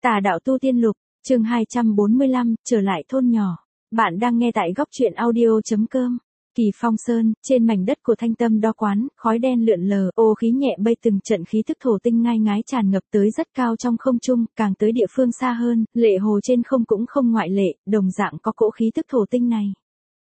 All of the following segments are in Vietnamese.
Tà đạo tu tiên lục, chương 245, trở lại thôn nhỏ. Bạn đang nghe tại góc truyện audio.com. Kỳ Phong Sơn, trên mảnh đất của Thanh Tâm Đo Quán, khói đen lượn lờ, ô khí nhẹ bay từng trận khí tức thổ tinh ngai ngái tràn ngập tới rất cao trong không trung, càng tới địa phương xa hơn, lệ hồ trên không cũng không ngoại lệ, đồng dạng có cỗ khí tức thổ tinh này.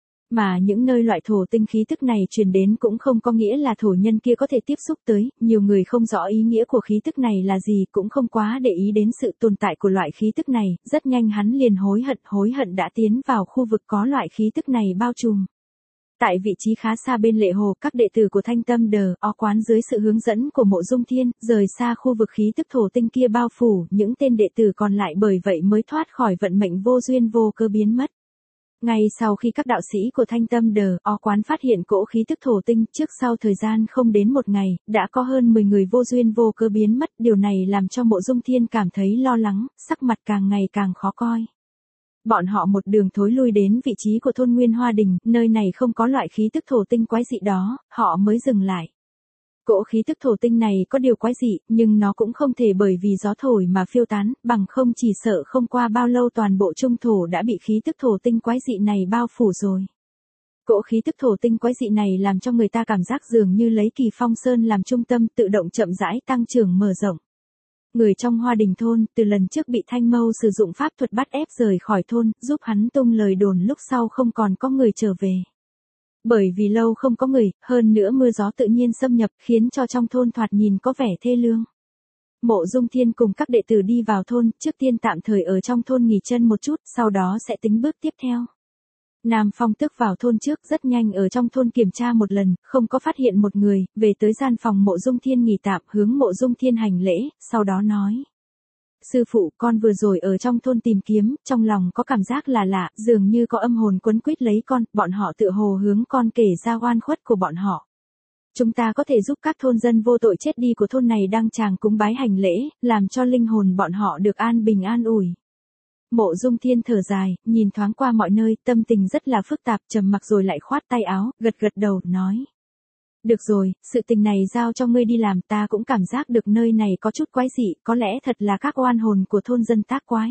Mà những nơi loại thổ tinh khí tức này truyền đến cũng không có nghĩa là thổ nhân kia có thể tiếp xúc tới, nhiều người không rõ ý nghĩa của khí tức này là gì, cũng không quá để ý đến sự tồn tại của loại khí tức này, rất nhanh hắn liền hối hận đã tiến vào khu vực có loại khí tức này bao trùm. Tại vị trí khá xa bên lệ hồ, các đệ tử của Thanh Tâm Đo Quán dưới sự hướng dẫn của Mộ Dung Thiên, rời xa khu vực khí tức thổ tinh kia bao phủ, những tên đệ tử còn lại bởi vậy mới thoát khỏi vận mệnh vô duyên vô cơ biến mất. Ngay sau khi các đạo sĩ của Thanh Tâm Đo Quán phát hiện cỗ khí tức thổ tinh, trước sau thời gian không đến một ngày, đã có hơn 10 người vô duyên vô cớ biến mất, điều này làm cho Mộ Dung Thiên cảm thấy lo lắng, sắc mặt càng ngày càng khó coi. Bọn họ một đường thối lui đến vị trí của thôn Nguyên Hoa Đình, nơi này không có loại khí tức thổ tinh quái dị đó, họ mới dừng lại. Cỗ khí tức thổ tinh này có điều quái dị, nhưng nó cũng không thể bởi vì gió thổi mà phiêu tán, bằng không chỉ sợ không qua bao lâu toàn bộ trung thổ đã bị khí tức thổ tinh quái dị này bao phủ rồi. Cỗ khí tức thổ tinh quái dị này làm cho người ta cảm giác dường như lấy Kỳ Phong Sơn làm trung tâm tự động chậm rãi tăng trưởng mở rộng. Người trong Hoa Đình thôn, từ lần trước bị Thanh Mâu sử dụng pháp thuật bắt ép rời khỏi thôn, giúp hắn tung lời đồn lúc sau không còn có người trở về. Bởi vì lâu không có người, hơn nữa mưa gió tự nhiên xâm nhập, khiến cho trong thôn thoạt nhìn có vẻ thê lương. Mộ Dung Thiên cùng các đệ tử đi vào thôn, trước tiên tạm thời ở trong thôn nghỉ chân một chút, sau đó sẽ tính bước tiếp theo. Nam Phong Tước vào thôn trước, rất nhanh ở trong thôn kiểm tra một lần, không có phát hiện một người, về tới gian phòng Mộ Dung Thiên nghỉ tạm, hướng Mộ Dung Thiên hành lễ, sau đó nói. Sư phụ, con vừa rồi ở trong thôn tìm kiếm, trong lòng có cảm giác là lạ, dường như có âm hồn quấn quýt lấy con, bọn họ tự hồ hướng con kể ra oan khuất của bọn họ. Chúng ta có thể giúp các thôn dân vô tội chết đi của thôn này đăng tràng cúng bái hành lễ, làm cho linh hồn bọn họ được an bình an ủi. Mộ Dung Thiên thở dài, nhìn thoáng qua mọi nơi, tâm tình rất là phức tạp, trầm mặc rồi lại khoát tay áo, gật đầu, nói. Được rồi, sự tình này giao cho ngươi đi làm, ta cũng cảm giác được nơi này có chút quái dị, có lẽ thật là các oan hồn của thôn dân tác quái.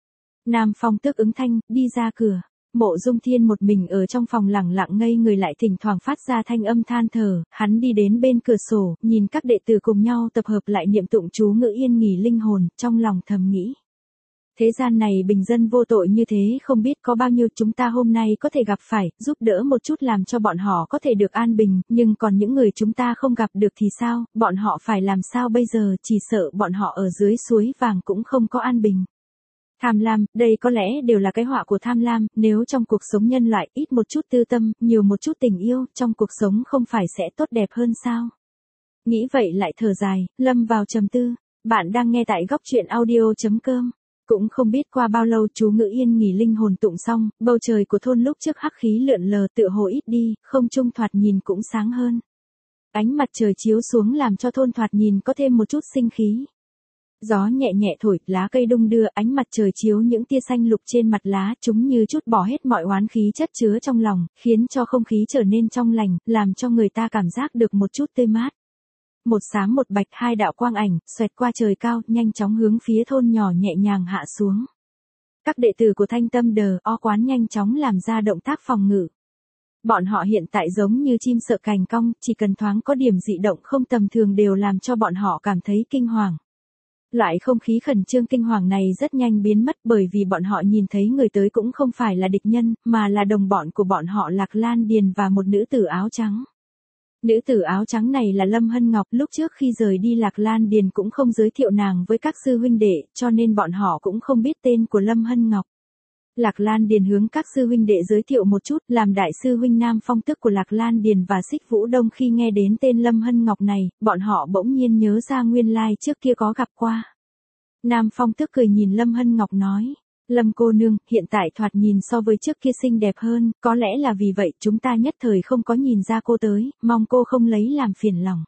Nam Phong Tước ứng thanh, đi ra cửa. Mộ Dung Thiên một mình ở trong phòng lẳng lặng ngây người, lại thỉnh thoảng phát ra thanh âm than thở, hắn đi đến bên cửa sổ, nhìn các đệ tử cùng nhau tập hợp lại niệm tụng chú ngữ yên nghỉ linh hồn, trong lòng thầm nghĩ. Thế gian này bình dân vô tội như thế không biết có bao nhiêu, chúng ta hôm nay có thể gặp phải, giúp đỡ một chút làm cho bọn họ có thể được an bình, nhưng còn những người chúng ta không gặp được thì sao, bọn họ phải làm sao bây giờ, chỉ sợ bọn họ ở dưới suối vàng cũng không có an bình. Tham lam, đây có lẽ đều là cái họa của tham lam, nếu trong cuộc sống nhân loại ít một chút tư tâm, nhiều một chút tình yêu, trong cuộc sống không phải sẽ tốt đẹp hơn sao? Nghĩ vậy lại thở dài, lâm vào trầm tư. Bạn đang nghe tại góc truyện audio.com. Cũng không biết qua bao lâu chú ngữ yên nghỉ linh hồn tụng xong, bầu trời của thôn lúc trước hắc khí lượn lờ tựa hồ ít đi, không trung thoạt nhìn cũng sáng hơn. Ánh mặt trời chiếu xuống làm cho thôn thoạt nhìn có thêm một chút sinh khí. Gió nhẹ nhẹ thổi, lá cây đung đưa, ánh mặt trời chiếu những tia xanh lục trên mặt lá, chúng như chút bỏ hết mọi oán khí chất chứa trong lòng, khiến cho không khí trở nên trong lành, làm cho người ta cảm giác được một chút tươi mát. Một xám một bạch, hai đạo quang ảnh, xoẹt qua trời cao, nhanh chóng hướng phía thôn nhỏ nhẹ nhàng hạ xuống. Các đệ tử của Thanh Tâm Đo Quán nhanh chóng làm ra động tác phòng ngự. Bọn họ hiện tại giống như chim sợ cành cong, chỉ cần thoáng có điểm dị động không tầm thường đều làm cho bọn họ cảm thấy kinh hoàng. Loại không khí khẩn trương kinh hoàng này rất nhanh biến mất, bởi vì bọn họ nhìn thấy người tới cũng không phải là địch nhân, mà là đồng bọn của bọn họ Lạc Lan Điền và một nữ tử áo trắng. Nữ tử áo trắng này là Lâm Hân Ngọc, lúc trước khi rời đi Lạc Lan Điền cũng không giới thiệu nàng với các sư huynh đệ, cho nên bọn họ cũng không biết tên của Lâm Hân Ngọc. Lạc Lan Điền hướng các sư huynh đệ giới thiệu một chút, làm đại sư huynh Nam Phong Tước của Lạc Lan Điền và Xích Vũ Đông. Khi nghe đến tên Lâm Hân Ngọc này, bọn họ bỗng nhiên nhớ ra nguyên lai trước kia có gặp qua. Nam Phong Tước cười nhìn Lâm Hân Ngọc nói. Lâm cô nương, hiện tại thoạt nhìn so với trước kia xinh đẹp hơn, có lẽ là vì vậy chúng ta nhất thời không có nhìn ra cô tới, mong cô không lấy làm phiền lòng.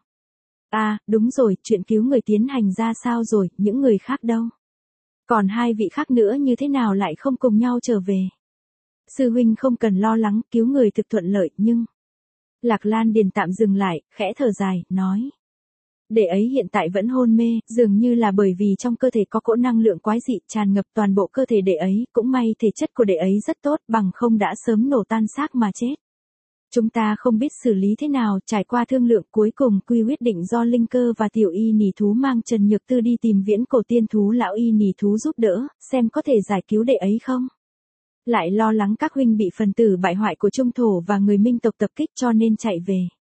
À, đúng rồi, chuyện cứu người tiến hành ra sao rồi, những người khác đâu? Còn hai vị khác nữa như thế nào lại không cùng nhau trở về? Sư huynh không cần lo lắng, cứu người thực thuận lợi, nhưng... Lạc Lan Điền tạm dừng lại, khẽ thở dài, nói. Đệ ấy hiện tại vẫn hôn mê, dường như là bởi vì trong cơ thể có cỗ năng lượng quái dị tràn ngập toàn bộ cơ thể đệ ấy, cũng may thể chất của đệ ấy rất tốt, bằng không đã sớm nổ tan xác mà chết. Chúng ta không biết xử lý thế nào, trải qua thương lượng cuối cùng quy quyết định do Linh Cơ và Tiểu Y Nỉ Thú mang Trần Nhược Tư đi tìm Viễn Cổ Tiên Thú lão Y Nỉ Thú giúp đỡ, xem có thể giải cứu đệ ấy không. Lại lo lắng các huynh bị phần tử bại hoại của Trung Thổ và người Minh tộc tập kích cho nên chạy về.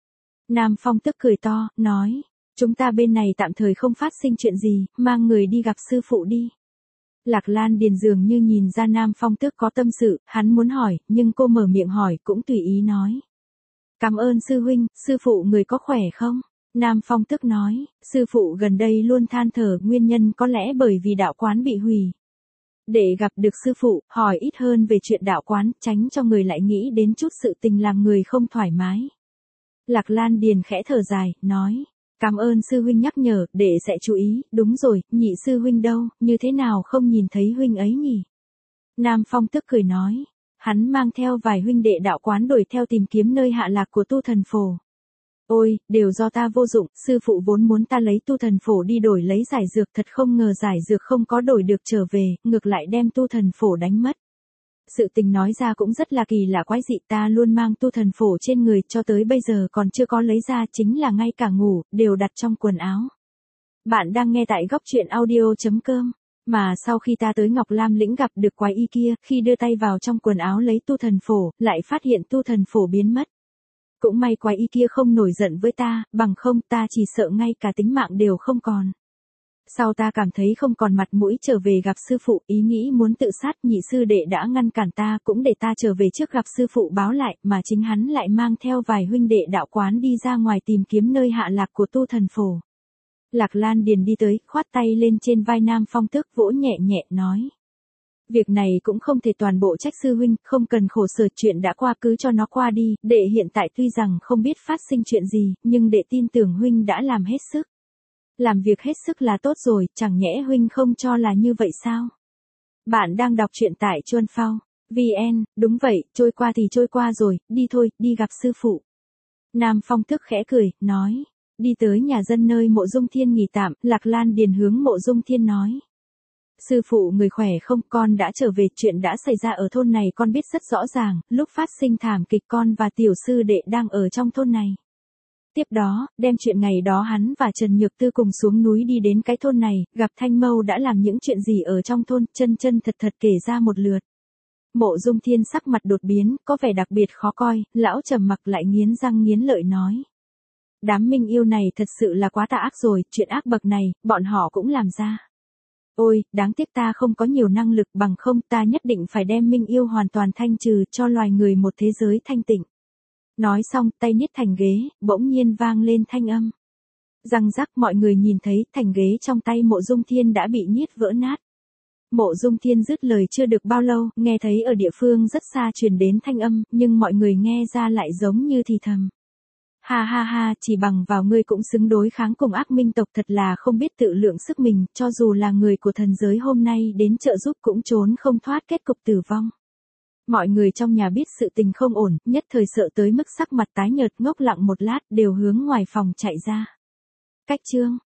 Nam Phong tức cười to, nói, chúng ta bên này tạm thời không phát sinh chuyện gì, mang người đi gặp sư phụ đi. Lạc Lan Điền dường như nhìn ra Nam Phong Tước có tâm sự, hắn muốn hỏi, nhưng cô mở miệng hỏi cũng tùy ý nói. Cảm ơn sư huynh, sư phụ người có khỏe không? Nam Phong Tước nói, sư phụ gần đây luôn than thở, nguyên nhân có lẽ bởi vì đạo quán bị hủy. Để gặp được sư phụ, hỏi ít hơn về chuyện đạo quán, tránh cho người lại nghĩ đến chút sự tình làm người không thoải mái. Lạc Lan Điền khẽ thở dài, nói. Cảm ơn sư huynh nhắc nhở, để sẽ chú ý, đúng rồi, nhị sư huynh đâu, như thế nào không nhìn thấy huynh ấy nhỉ? Nam Phong Tước cười nói, hắn mang theo vài huynh đệ đạo quán đuổi theo tìm kiếm nơi hạ lạc của tu thần phổ. Ôi, đều do ta vô dụng, sư phụ vốn muốn ta lấy tu thần phổ đi đổi lấy giải dược, thật không ngờ giải dược không có đổi được trở về, ngược lại đem tu thần phổ đánh mất. Sự tình nói ra cũng rất là kỳ lạ quái dị, ta luôn mang tu thần phổ trên người cho tới bây giờ còn chưa có lấy ra, chính là ngay cả ngủ, đều đặt trong quần áo. Bạn đang nghe tại góc truyện audio.com. Mà sau khi ta tới Ngọc Lam lĩnh gặp được quái y kia, khi đưa tay vào trong quần áo lấy tu thần phổ, lại phát hiện tu thần phổ biến mất. Cũng may quái y kia không nổi giận với ta, bằng không ta chỉ sợ ngay cả tính mạng đều không còn. Sau ta cảm thấy không còn mặt mũi trở về gặp sư phụ, ý nghĩ muốn tự sát, nhị sư đệ đã ngăn cản ta, cũng để ta trở về trước gặp sư phụ báo lại, mà chính hắn lại mang theo vài huynh đệ đạo quán đi ra ngoài tìm kiếm nơi hạ lạc của tu thần phổ. Lạc Lan Điền đi tới, khoát tay lên trên vai Nam Phong Tước, vỗ nhẹ nhẹ, nói. Việc này cũng không thể toàn bộ trách sư huynh, không cần khổ sở, chuyện đã qua cứ cho nó qua đi, đệ hiện tại tuy rằng không biết phát sinh chuyện gì, nhưng đệ tin tưởng huynh đã làm hết sức. Làm việc hết sức là tốt rồi, chẳng nhẽ huynh không cho là như vậy sao? Bạn đang đọc truyện tại Chuan Phao VN, đúng vậy, trôi qua thì trôi qua rồi, đi thôi, đi gặp sư phụ. Nam Phong Tước khẽ cười, nói. Đi tới nhà dân nơi Mộ Dung Thiên nghỉ tạm, Lạc Lan Điền hướng Mộ Dung Thiên nói. Sư phụ người khỏe không, con đã trở về, chuyện đã xảy ra ở thôn này con biết rất rõ ràng, lúc phát sinh thảm kịch con và tiểu sư đệ đang ở trong thôn này. Tiếp đó, đem chuyện ngày đó hắn và Trần Nhược Tư cùng xuống núi đi đến cái thôn này, gặp Thanh Mâu đã làm những chuyện gì ở trong thôn, chân chân thật thật kể ra một lượt. Mộ Dung Thiên sắc mặt đột biến, có vẻ đặc biệt khó coi, lão trầm mặc lại nghiến răng nghiến lợi nói. Đám Minh Yêu này thật sự là quá tà ác rồi, chuyện ác bậc này, bọn họ cũng làm ra. Ôi, đáng tiếc ta không có nhiều năng lực, bằng không ta nhất định phải đem Minh Yêu hoàn toàn thanh trừ, cho loài người một thế giới thanh tịnh. Nói xong, tay niết thành ghế, bỗng nhiên vang lên thanh âm. Răng rắc, mọi người nhìn thấy, thành ghế trong tay Mộ Dung Thiên đã bị niết vỡ nát. Mộ Dung Thiên dứt lời chưa được bao lâu, nghe thấy ở địa phương rất xa truyền đến thanh âm, nhưng mọi người nghe ra lại giống như thì thầm. Ha ha ha, chỉ bằng vào ngươi cũng xứng đối kháng cùng ác minh tộc, thật là không biết tự lượng sức mình, cho dù là người của thần giới hôm nay đến trợ giúp cũng trốn không thoát kết cục tử vong. Mọi người trong nhà biết sự tình không ổn, nhất thời sợ tới mức sắc mặt tái nhợt, ngốc lặng một lát, đều hướng ngoài phòng chạy ra. Cách chương